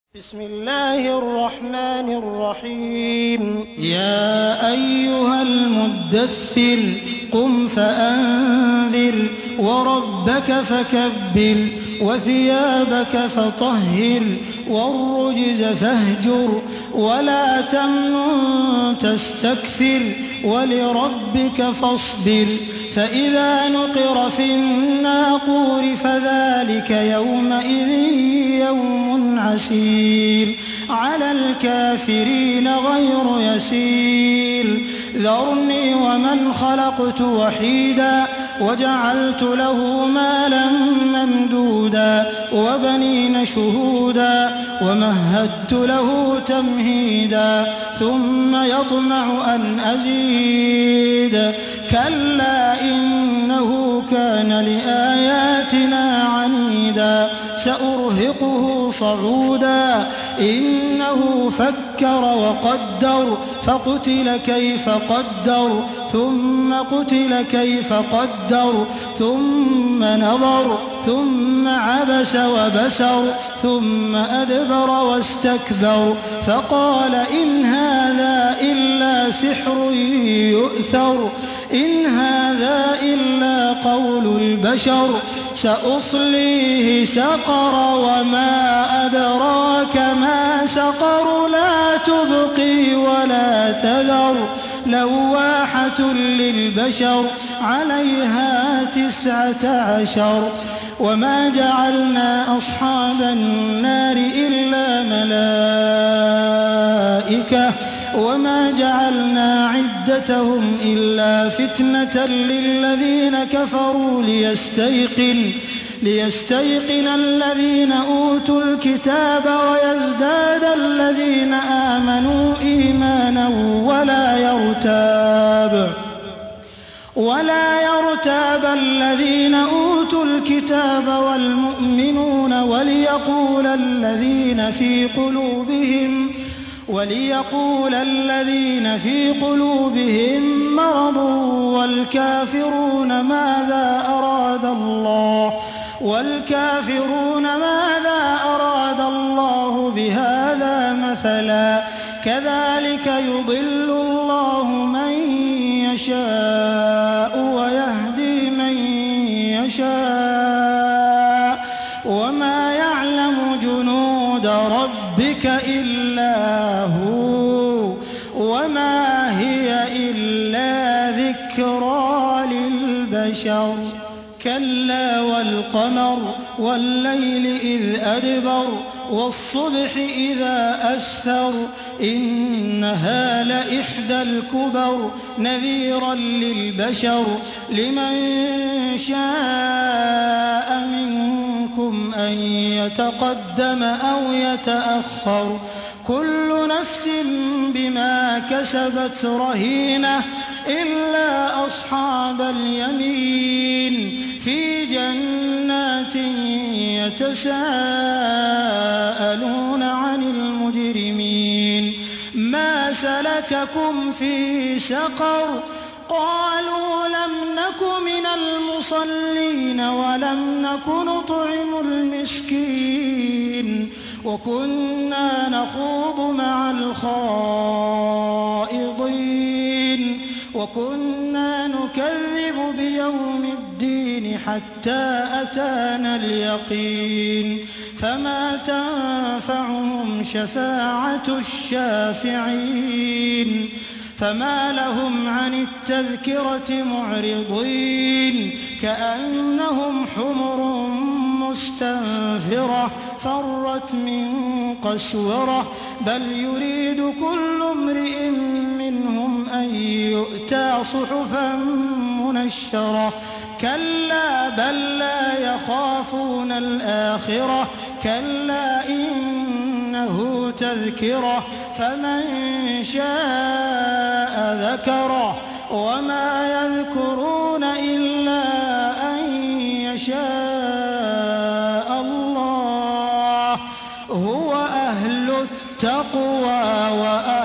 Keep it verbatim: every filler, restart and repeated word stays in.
بسم الله الرحمن الرحيم يا أيها المدثر قم فأنذر وربك فكبر وثيابك فطهر والرجز فاهجر ولا تمنن تستكثر ولربك فاصبر فإذا نقر في الناقور فذلك يومئذ يوم عسير على الكافرين غير يسير ذرني ومن خلقت وحيدا وجعلت له مالا ممدودا وبنين شهودا ومهدت له تمهيدا ثم يطمع أن أزيد كلا إنه كان لآياتنا عنيدا سأرهقه صعودا إنه فكر وقدر فقتل كيف قدر ثم قتل كيف قدر ثم نظر ثم عبس وبسر ثم أدبر واستكبر فقال إن هذا إلا سحر يؤثر إن هذا إلا قول البشر سأصليه سقر وما أدراك ما سقر لا تبقي ولا تذر لواحة للبشر عليها تسعة عشر وما جعلنا أصحاب النار إلا ملائكة وما جعلنا عدتهم إلا فتنة للذين كفروا ليستيقن ليستيقن الذين أوتوا الكتاب ويزداد الذين آمنوا إيمانا ولا يرتاب ولا يرتاب الذين أوتوا الكتاب والمؤمنون وليقول الذين في قلوبهم وليقول الذين في قلوبهم مرض والكافرون ماذا أراد الله والكافرون ماذا أراد الله بهذا مثلا كذلك يضل الله من يشاء ويهدي من يشاء وما يعلم جنود ربك إلا هو وما هي إلا ذكرى للبشر كلا والقمر والليل إذ أدبر والصبح إذا أسفر إنها لإحدى الكبر نذيرا للبشر لمن شاء منكم أن يتقدم أو يتأخر كل نفس بما كسبت رهينة إلا أصحاب اليمين في جنات يتساءلون عن المجرمين ما سلككم في سقر قالوا لم نك من المصلين ولم نك نطعم المسكين وكنا نخوض مع الخائضين وكنا نكذب بيوم الدين حتى أتانا اليقين فما تنفعهم شفاعة الشافعين فما لهم عن التذكرة معرضين كأنهم حمر مستنفرة فرت من قسورة بل يريد كل امرئ منهم أن يؤتى صحفا منشرة كلا بل لا يخافون الآخرة كلا إنه تذكرة فمن شاء ذكره وما يذكرون إلا أن يشاء الله هو أهل التقوى وأهل